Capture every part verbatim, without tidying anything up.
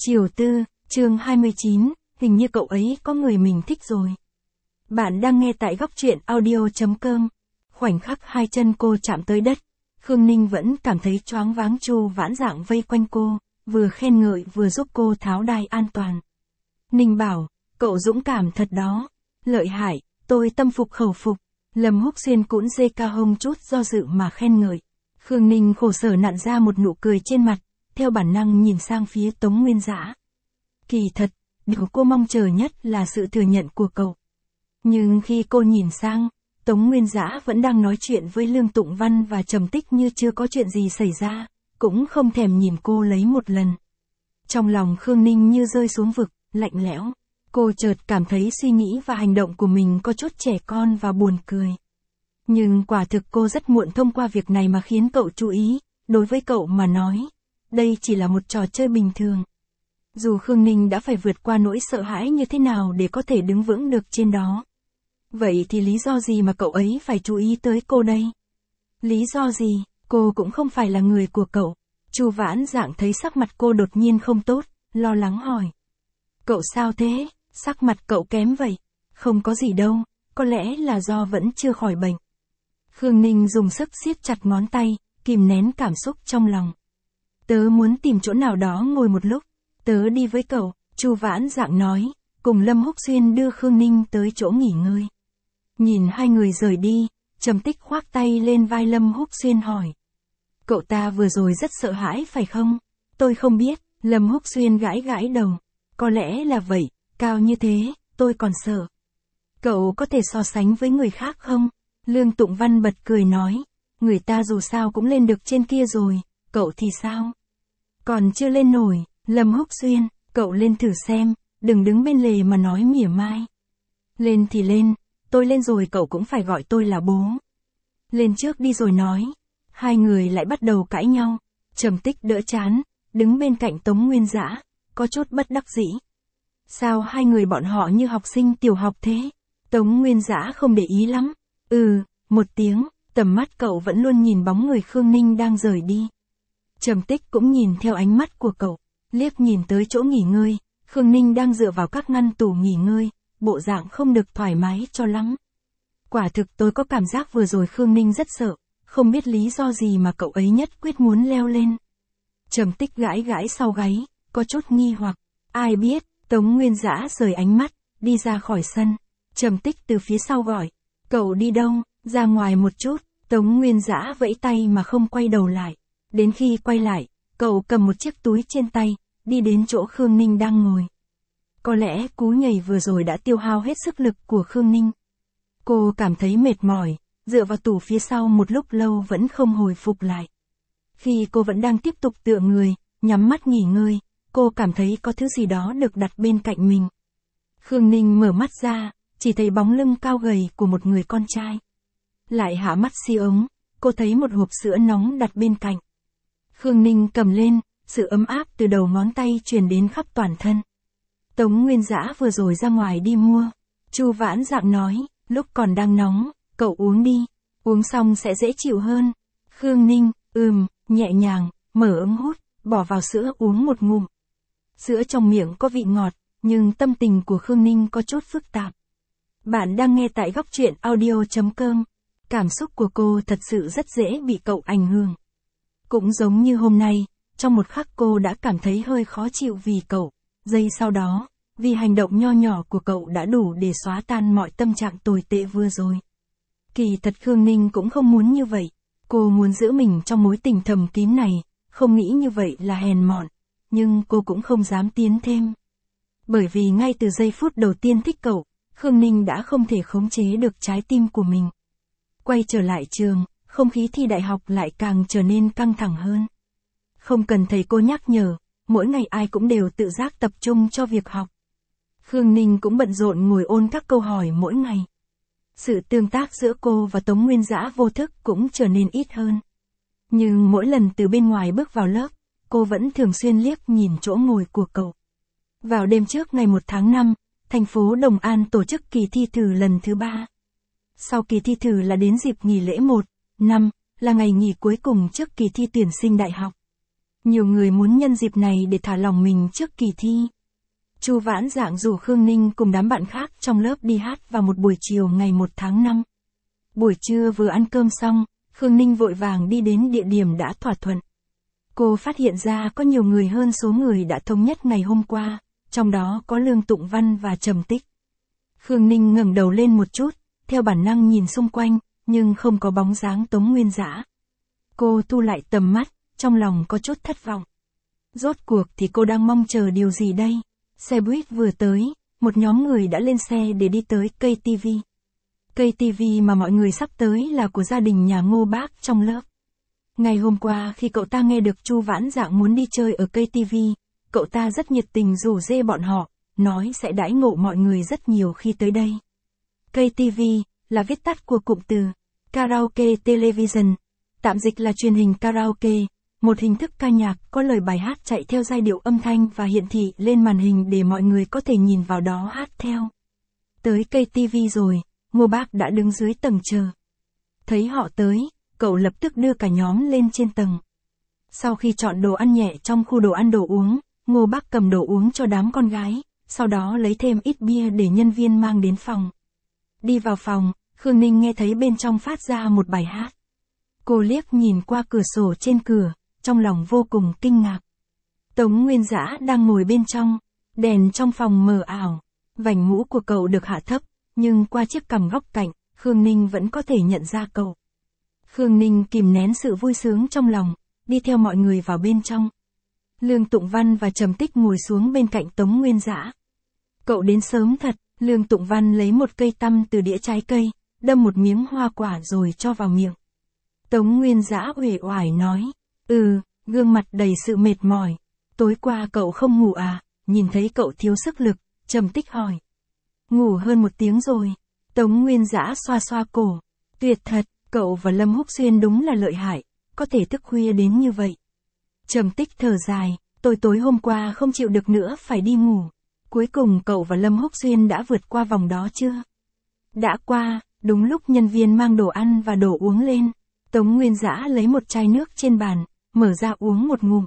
Chiều tư, chương hai mươi chín, hình như cậu ấy có người mình thích rồi. Bạn đang nghe tại góc truyện audio.com. Khoảnh khắc hai chân cô chạm tới đất, Khương Ninh vẫn cảm thấy choáng váng. Chu Vãn Dạng vây quanh cô, vừa khen ngợi vừa giúp cô tháo đai an toàn. Ninh bảo, cậu dũng cảm thật đó. Lợi hại, tôi tâm phục khẩu phục. Lâm Húc Xuyên cũng dê cao hông chút do dự mà khen ngợi. Khương Ninh khổ sở nặn ra một nụ cười trên mặt, theo bản năng nhìn sang phía Tống Nguyên Dã. Kỳ thật, điều cô mong chờ nhất là sự thừa nhận của cậu. Nhưng khi cô nhìn sang, Tống Nguyên Dã vẫn đang nói chuyện với Lương Tụng Văn và Trầm Tích như chưa có chuyện gì xảy ra, cũng không thèm nhìn cô lấy một lần. Trong lòng Khương Ninh như rơi xuống vực, lạnh lẽo. Cô chợt cảm thấy suy nghĩ và hành động của mình có chút trẻ con và buồn cười. Nhưng quả thực cô rất muộn thông qua việc này mà khiến cậu chú ý, đối với cậu mà nói, đây chỉ là một trò chơi bình thường. Dù Khương Ninh đã phải vượt qua nỗi sợ hãi như thế nào để có thể đứng vững được trên đó. Vậy thì lý do gì mà cậu ấy phải chú ý tới cô đây? Lý do gì? Cô cũng không phải là người của cậu. Chu Vãn Dạng thấy sắc mặt cô đột nhiên không tốt, lo lắng hỏi. Cậu sao thế? Sắc mặt cậu kém vậy? Không có gì đâu, có lẽ là do vẫn chưa khỏi bệnh. Khương Ninh dùng sức siết chặt ngón tay, kìm nén cảm xúc trong lòng. Tớ muốn tìm chỗ nào đó ngồi một lúc, tớ đi với cậu, Chu Vãn Dạng nói, cùng Lâm Húc Xuyên đưa Khương Ninh tới chỗ nghỉ ngơi. Nhìn hai người rời đi, Trầm Tích khoác tay lên vai Lâm Húc Xuyên hỏi. Cậu ta vừa rồi rất sợ hãi phải không? Tôi không biết, Lâm Húc Xuyên gãi gãi đầu. Có lẽ là vậy, cao như thế, tôi còn sợ. Cậu có thể so sánh với người khác không? Lương Tụng Văn bật cười nói. Người ta dù sao cũng lên được trên kia rồi, cậu thì sao? Còn chưa lên nổi, Lâm Húc Xuyên, cậu lên thử xem, đừng đứng bên lề mà nói mỉa mai. Lên thì lên, tôi lên rồi cậu cũng phải gọi tôi là bố. Lên trước đi rồi nói. Hai người lại bắt đầu cãi nhau, Trầm Tích đỡ chán, đứng bên cạnh Tống Nguyên Dã, có chút bất đắc dĩ. Sao hai người bọn họ như học sinh tiểu học thế? Tống Nguyên Dã không để ý lắm. Ừ, một tiếng, tầm mắt cậu vẫn luôn nhìn bóng người Khương Ninh đang rời đi. Trầm Tích cũng nhìn theo ánh mắt của cậu, liếc nhìn tới chỗ nghỉ ngơi, Khương Ninh đang dựa vào các ngăn tủ nghỉ ngơi, bộ dạng không được thoải mái cho lắm. Quả thực tôi có cảm giác vừa rồi Khương Ninh rất sợ, không biết lý do gì mà cậu ấy nhất quyết muốn leo lên. Trầm Tích gãi gãi sau gáy, có chút nghi hoặc, ai biết, Tống Nguyên Dã rời ánh mắt, đi ra khỏi sân. Trầm Tích từ phía sau gọi, cậu đi đâu, ra ngoài một chút. Tống Nguyên Dã vẫy tay mà không quay đầu lại. Đến khi quay lại, cậu cầm một chiếc túi trên tay, đi đến chỗ Khương Ninh đang ngồi. Có lẽ cú nhảy vừa rồi đã tiêu hao hết sức lực của Khương Ninh. Cô cảm thấy mệt mỏi, dựa vào tủ phía sau một lúc lâu vẫn không hồi phục lại. Khi cô vẫn đang tiếp tục tựa người, nhắm mắt nghỉ ngơi, cô cảm thấy có thứ gì đó được đặt bên cạnh mình. Khương Ninh mở mắt ra, chỉ thấy bóng lưng cao gầy của một người con trai. Lại hạ mắt xi ống, cô thấy một hộp sữa nóng đặt bên cạnh. Khương Ninh cầm lên, sự ấm áp từ đầu ngón tay truyền đến khắp toàn thân. Tống Nguyên Dã vừa rồi ra ngoài đi mua. Chu Vãn Dạng nói, lúc còn đang nóng, cậu uống đi, uống xong sẽ dễ chịu hơn. Khương Ninh, ừm, nhẹ nhàng, mở ống hút, bỏ vào sữa uống một ngụm. Sữa trong miệng có vị ngọt, nhưng tâm tình của Khương Ninh có chút phức tạp. Bạn đang nghe tại góc truyện audio.com. Cảm xúc của cô thật sự rất dễ bị cậu ảnh hưởng. Cũng giống như hôm nay, trong một khắc cô đã cảm thấy hơi khó chịu vì cậu. Giây sau đó, vì hành động nho nhỏ của cậu đã đủ để xóa tan mọi tâm trạng tồi tệ vừa rồi. Kỳ thật Khương Ninh cũng không muốn như vậy. Cô muốn giữ mình trong mối tình thầm kín này, không nghĩ như vậy là hèn mọn. Nhưng cô cũng không dám tiến thêm. Bởi vì ngay từ giây phút đầu tiên thích cậu, Khương Ninh đã không thể khống chế được trái tim của mình. Quay trở lại trường, không khí thi đại học lại càng trở nên căng thẳng hơn. Không cần thầy cô nhắc nhở, mỗi ngày ai cũng đều tự giác tập trung cho việc học. Khương Ninh cũng bận rộn ngồi ôn các câu hỏi mỗi ngày. Sự tương tác giữa cô và Tống Nguyên Dã vô thức cũng trở nên ít hơn. Nhưng mỗi lần từ bên ngoài bước vào lớp, cô vẫn thường xuyên liếc nhìn chỗ ngồi của cậu. Vào đêm trước ngày một tháng năm, thành phố Đồng An tổ chức kỳ thi thử lần thứ ba. Sau kỳ thi thử là đến dịp nghỉ lễ một, năm, là ngày nghỉ cuối cùng trước kỳ thi tuyển sinh đại học. Nhiều người muốn nhân dịp này để thả lỏng mình trước kỳ thi. Chu Vãn Dạng rủ Khương Ninh cùng đám bạn khác trong lớp đi hát vào một buổi chiều ngày một tháng năm. Buổi trưa vừa ăn cơm xong, Khương Ninh vội vàng đi đến địa điểm đã thỏa thuận. Cô phát hiện ra có nhiều người hơn số người đã thống nhất ngày hôm qua, trong đó có Lương Tụng Văn và Trầm Tích. Khương Ninh ngẩng đầu lên một chút, theo bản năng nhìn xung quanh, nhưng không có bóng dáng Tống Nguyên Dã. Cô thu lại tầm mắt, trong lòng có chút thất vọng. Rốt cuộc thì cô đang mong chờ điều gì đây? Xe buýt vừa tới, một nhóm người đã lên xe để đi tới cây ti vi. Cây ti vi mà mọi người sắp tới là của gia đình nhà Ngô Bác trong lớp. Ngày hôm qua khi cậu ta nghe được Chu Vãn Dạng muốn đi chơi ở cây ti vi, cậu ta rất nhiệt tình rủ rê bọn họ, nói sẽ đãi ngộ mọi người rất nhiều khi tới đây. Cây ti vi là viết tắt của cụm từ Karaoke Television, tạm dịch là truyền hình karaoke, một hình thức ca nhạc có lời bài hát chạy theo giai điệu âm thanh và hiển thị lên màn hình để mọi người có thể nhìn vào đó hát theo. Tới cây ti vi rồi, Ngô Bác đã đứng dưới tầng chờ. Thấy họ tới, cậu lập tức đưa cả nhóm lên trên tầng. Sau khi chọn đồ ăn nhẹ trong khu đồ ăn đồ uống, Ngô Bác cầm đồ uống cho đám con gái, sau đó lấy thêm ít bia để nhân viên mang đến phòng. Đi vào phòng, Khương Ninh nghe thấy bên trong phát ra một bài hát. Cô liếc nhìn qua cửa sổ trên cửa, trong lòng vô cùng kinh ngạc. Tống Nguyên Dã đang ngồi bên trong, đèn trong phòng mờ ảo, vành mũ của cậu được hạ thấp, nhưng qua chiếc cằm góc cạnh, Khương Ninh vẫn có thể nhận ra cậu. Khương Ninh kìm nén sự vui sướng trong lòng, đi theo mọi người vào bên trong. Lương Tụng Văn và Trầm Tích ngồi xuống bên cạnh Tống Nguyên Dã. Cậu đến sớm thật, Lương Tụng Văn lấy một cây tăm từ đĩa trái cây, đâm một miếng hoa quả rồi cho vào miệng. Tống Nguyên Dã uể oải nói, ừ, gương mặt đầy sự mệt mỏi. Tối qua cậu không ngủ à? Nhìn thấy cậu thiếu sức lực, Trầm Tích hỏi. Ngủ hơn một tiếng rồi. Tống Nguyên Dã xoa xoa cổ. Tuyệt thật, cậu và Lâm Húc Xuyên đúng là lợi hại, có thể thức khuya đến như vậy. Trầm Tích thở dài, tôi tối hôm qua không chịu được nữa phải đi ngủ. Cuối cùng cậu và Lâm Húc Xuyên đã vượt qua vòng đó chưa? Đã qua, đúng lúc nhân viên mang đồ ăn và đồ uống lên. Tống Nguyên Dã lấy một chai nước trên bàn, mở ra uống một ngụm.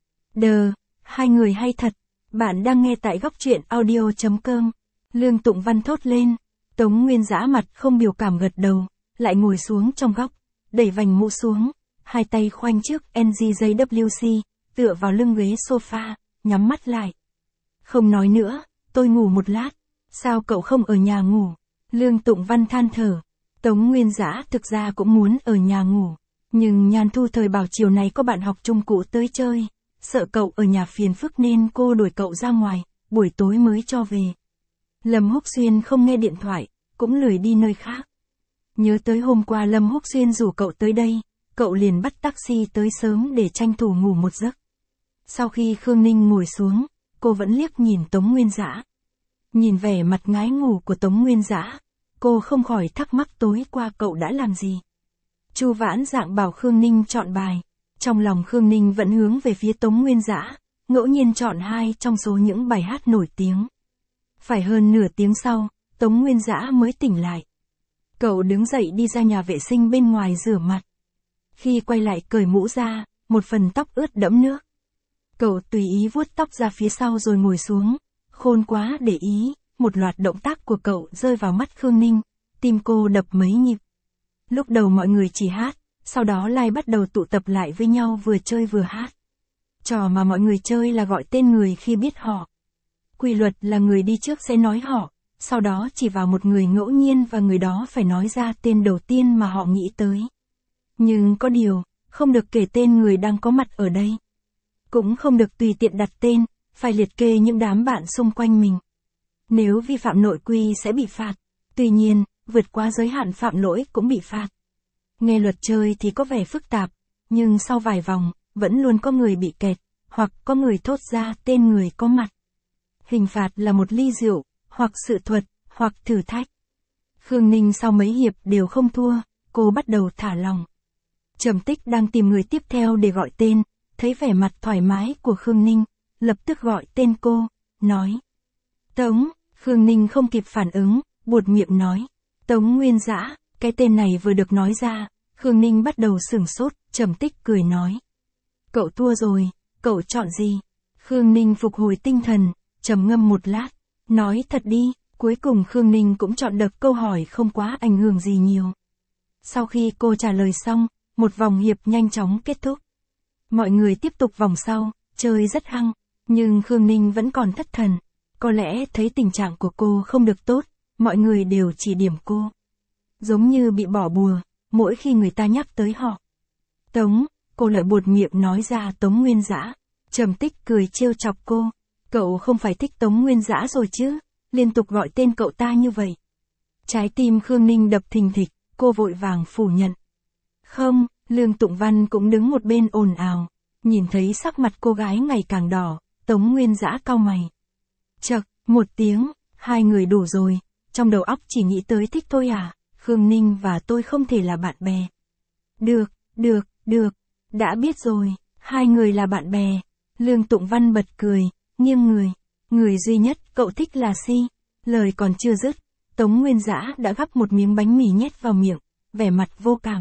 Đờ, hai người hay thật. Bạn đang nghe tại góc truyện audio chấm com. Lương Tụng Văn thốt lên. Tống Nguyên Dã mặt không biểu cảm gật đầu, lại ngồi xuống trong góc, đẩy vành mũ xuống, hai tay khoanh trước en giê gi vê xê, tựa vào lưng ghế sofa, nhắm mắt lại. Không nói nữa, tôi ngủ một lát. Sao cậu không ở nhà ngủ? Lương Tụng Văn than thở. Tống Nguyên Dã thực ra cũng muốn ở nhà ngủ, nhưng Nhan Thu Thời bảo chiều này có bạn học chung cũ tới chơi, sợ cậu ở nhà phiền phức nên cô đuổi cậu ra ngoài, buổi tối mới cho về. Lâm Húc Xuyên không nghe điện thoại, cũng lười đi nơi khác. Nhớ tới hôm qua Lâm Húc Xuyên rủ cậu tới đây, cậu liền bắt taxi tới sớm để tranh thủ ngủ một giấc. Sau khi Khương Ninh ngồi xuống, cô vẫn liếc nhìn Tống Nguyên Dã. Nhìn vẻ mặt ngái ngủ của Tống Nguyên Dã, cô không khỏi thắc mắc tối qua cậu đã làm gì. Chu Vãn Dạng bảo Khương Ninh chọn bài, trong lòng Khương Ninh vẫn hướng về phía Tống Nguyên Dã, ngẫu nhiên chọn hai trong số những bài hát nổi tiếng. Phải hơn nửa tiếng sau, Tống Nguyên Dã mới tỉnh lại. Cậu đứng dậy đi ra nhà vệ sinh bên ngoài rửa mặt. Khi quay lại cởi mũ ra, một phần tóc ướt đẫm nước. Cậu tùy ý vuốt tóc ra phía sau rồi ngồi xuống, khôn quá để ý, một loạt động tác của cậu rơi vào mắt Khương Ninh, tim cô đập mấy nhịp. Lúc đầu mọi người chỉ hát, sau đó Lai bắt đầu tụ tập lại với nhau vừa chơi vừa hát. Trò mà mọi người chơi là gọi tên người khi biết họ. Quy luật là người đi trước sẽ nói họ, sau đó chỉ vào một người ngẫu nhiên và người đó phải nói ra tên đầu tiên mà họ nghĩ tới. Nhưng có điều, không được kể tên người đang có mặt ở đây. Cũng không được tùy tiện đặt tên, phải liệt kê những đám bạn xung quanh mình. Nếu vi phạm nội quy sẽ bị phạt, tuy nhiên, vượt qua giới hạn phạm lỗi cũng bị phạt. Nghe luật chơi thì có vẻ phức tạp, nhưng sau vài vòng, vẫn luôn có người bị kẹt, hoặc có người thốt ra tên người có mặt. Hình phạt là một ly rượu, hoặc sự thuật, hoặc thử thách. Khương Ninh sau mấy hiệp đều không thua, cô bắt đầu thả lòng. Trầm Tích đang tìm người tiếp theo để gọi tên, thấy vẻ mặt thoải mái của Khương Ninh, lập tức gọi tên cô, nói. Tống, Khương Ninh không kịp phản ứng, buột miệng nói. Tống Nguyên Dã, cái tên này vừa được nói ra, Khương Ninh bắt đầu sửng sốt, Trầm Tích cười nói. Cậu thua rồi, cậu chọn gì? Khương Ninh phục hồi tinh thần, trầm ngâm một lát, nói thật đi, cuối cùng Khương Ninh cũng chọn được câu hỏi không quá ảnh hưởng gì nhiều. Sau khi cô trả lời xong, một vòng hiệp nhanh chóng kết thúc. Mọi người tiếp tục vòng sau, chơi rất hăng, nhưng Khương Ninh vẫn còn thất thần. Có lẽ thấy tình trạng của cô không được tốt, mọi người đều chỉ điểm cô. Giống như bị bỏ bùa, mỗi khi người ta nhắc tới họ. Tống, cô lại buột miệng nói ra Tống Nguyên Dã. Trầm Tích cười trêu chọc cô. Cậu không phải thích Tống Nguyên Dã rồi chứ, liên tục gọi tên cậu ta như vậy. Trái tim Khương Ninh đập thình thịch, cô vội vàng phủ nhận. Không, Lương Tụng Văn cũng đứng một bên ồn ào. Nhìn thấy sắc mặt cô gái ngày càng đỏ, Tống Nguyên Dã cau mày. Chậc, một tiếng, hai người đủ rồi, trong đầu óc chỉ nghĩ tới thích thôi à, Khương Ninh và tôi không thể là bạn bè. Được, được, được, đã biết rồi, hai người là bạn bè. Lương Tụng Văn bật cười, nghiêng người, người duy nhất cậu thích là Si. Lời còn chưa dứt, Tống Nguyên Dã đã gắp một miếng bánh mì nhét vào miệng, vẻ mặt vô cảm.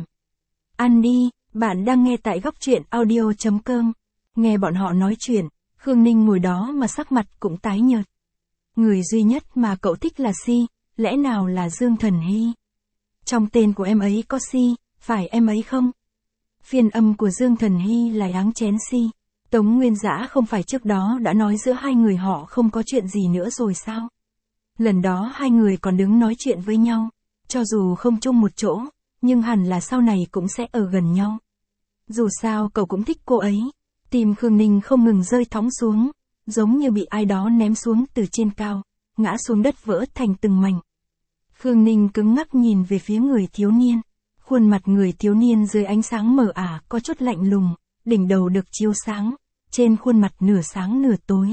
Ăn đi, bạn đang nghe tại góc truyện audio chấm com. Nghe bọn họ nói chuyện, Khương Ninh ngồi đó mà sắc mặt cũng tái nhợt. Người duy nhất mà cậu thích là Si, lẽ nào là Dương Thần Hy? Trong tên của em ấy có Si, phải em ấy không? Phiên âm của Dương Thần Hy là áng chén Si. Tống Nguyên Dã không phải trước đó đã nói giữa hai người họ không có chuyện gì nữa rồi sao? Lần đó hai người còn đứng nói chuyện với nhau, cho dù không chung một chỗ, nhưng hẳn là sau này cũng sẽ ở gần nhau. Dù sao cậu cũng thích cô ấy. Tim Khương Ninh không ngừng rơi thõng xuống, giống như bị ai đó ném xuống từ trên cao, ngã xuống đất vỡ thành từng mảnh. Khương Ninh cứng ngắc nhìn về phía người thiếu niên. Khuôn mặt người thiếu niên dưới ánh sáng mờ ả có chút lạnh lùng, đỉnh đầu được chiếu sáng, trên khuôn mặt nửa sáng nửa tối.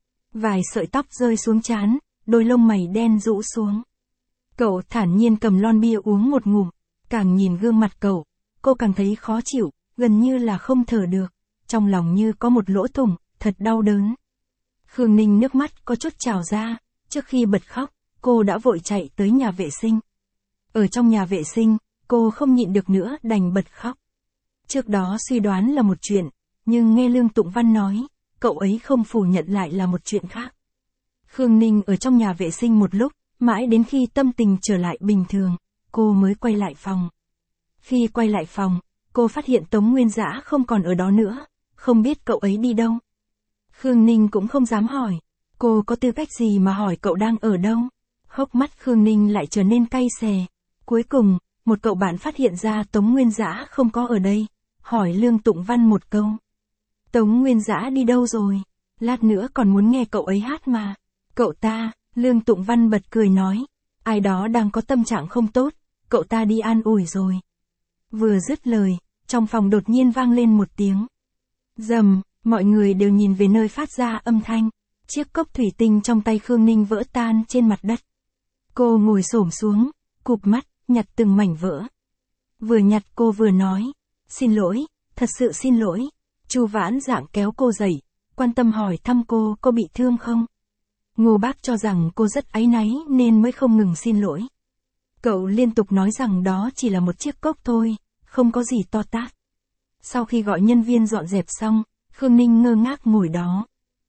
Vài sợi tóc rơi xuống trán, đôi lông mày đen rũ xuống. Cậu thản nhiên cầm lon bia uống một ngụm, càng nhìn gương mặt cậu, cô càng thấy khó chịu, gần như là không thở được, trong lòng như có một lỗ thủng, thật đau đớn. Khương Ninh nước mắt có chút trào ra, trước khi bật khóc, cô đã vội chạy tới nhà vệ sinh. Ở trong nhà vệ sinh, cô không nhịn được nữa đành bật khóc. Trước đó suy đoán là một chuyện, nhưng nghe Lương Tụng Văn nói, cậu ấy không phủ nhận lại là một chuyện khác. Khương Ninh ở trong nhà vệ sinh một lúc, mãi đến khi tâm tình trở lại bình thường, cô mới quay lại phòng. Khi quay lại phòng, cô phát hiện Tống Nguyên Dã không còn ở đó nữa, không biết cậu ấy đi đâu. Khương Ninh cũng không dám hỏi, cô có tư cách gì mà hỏi cậu đang ở đâu. Hốc mắt Khương Ninh lại trở nên cay xè. Cuối cùng, một cậu bạn phát hiện ra Tống Nguyên Dã không có ở đây, hỏi Lương Tụng Văn một câu. Tống Nguyên Dã đi đâu rồi? Lát nữa còn muốn nghe cậu ấy hát mà. Cậu ta, Lương Tụng Văn bật cười nói, ai đó đang có tâm trạng không tốt, cậu ta đi an ủi rồi. Vừa dứt lời, trong phòng đột nhiên vang lên một tiếng. Rầm, mọi người đều nhìn về nơi phát ra âm thanh. Chiếc cốc thủy tinh trong tay Khương Ninh vỡ tan trên mặt đất. Cô ngồi xổm xuống, cụp mắt, nhặt từng mảnh vỡ. Vừa nhặt cô vừa nói, xin lỗi, thật sự xin lỗi. Chu Vãn Dạng kéo cô dậy, quan tâm hỏi thăm cô có bị thương không. Ngô Bác cho rằng cô rất áy náy nên mới không ngừng xin lỗi. Cậu liên tục nói rằng đó chỉ là một chiếc cốc thôi, không có gì to tát. Sau khi gọi nhân viên dọn dẹp xong, Khương Ninh ngơ ngác ngồi đó.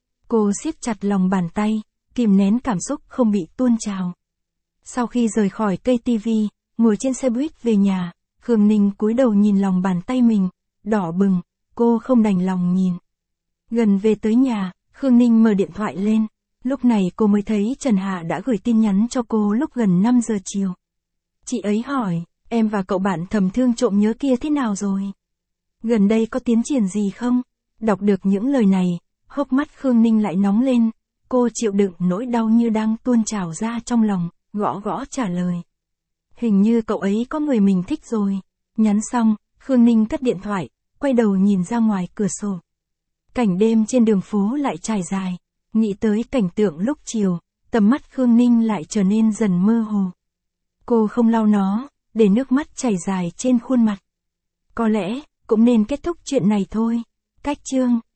Cô siết chặt lòng bàn tay, kìm nén cảm xúc không bị tuôn trào. Sau khi rời khỏi cây tivi, ngồi trên xe buýt về nhà, Khương Ninh cúi đầu nhìn lòng bàn tay mình, đỏ bừng, cô không đành lòng nhìn. Gần về tới nhà, Khương Ninh mở điện thoại lên, lúc này cô mới thấy Trần Hạ đã gửi tin nhắn cho cô lúc gần năm giờ chiều. Chị ấy hỏi, em và cậu bạn thầm thương trộm nhớ kia thế nào rồi? Gần đây có tiến triển gì không? Đọc được những lời này, hốc mắt Khương Ninh lại nóng lên, cô chịu đựng nỗi đau như đang tuôn trào ra trong lòng, gõ gõ trả lời. Hình như cậu ấy có người mình thích rồi. Nhắn xong, Khương Ninh cất điện thoại, quay đầu nhìn ra ngoài cửa sổ. Cảnh đêm trên đường phố lại trải dài, nghĩ tới cảnh tượng lúc chiều, tầm mắt Khương Ninh lại trở nên dần mơ hồ. Cô không lau nó, để nước mắt chảy dài trên khuôn mặt. Có lẽ, cũng nên kết thúc chuyện này thôi. Cách chương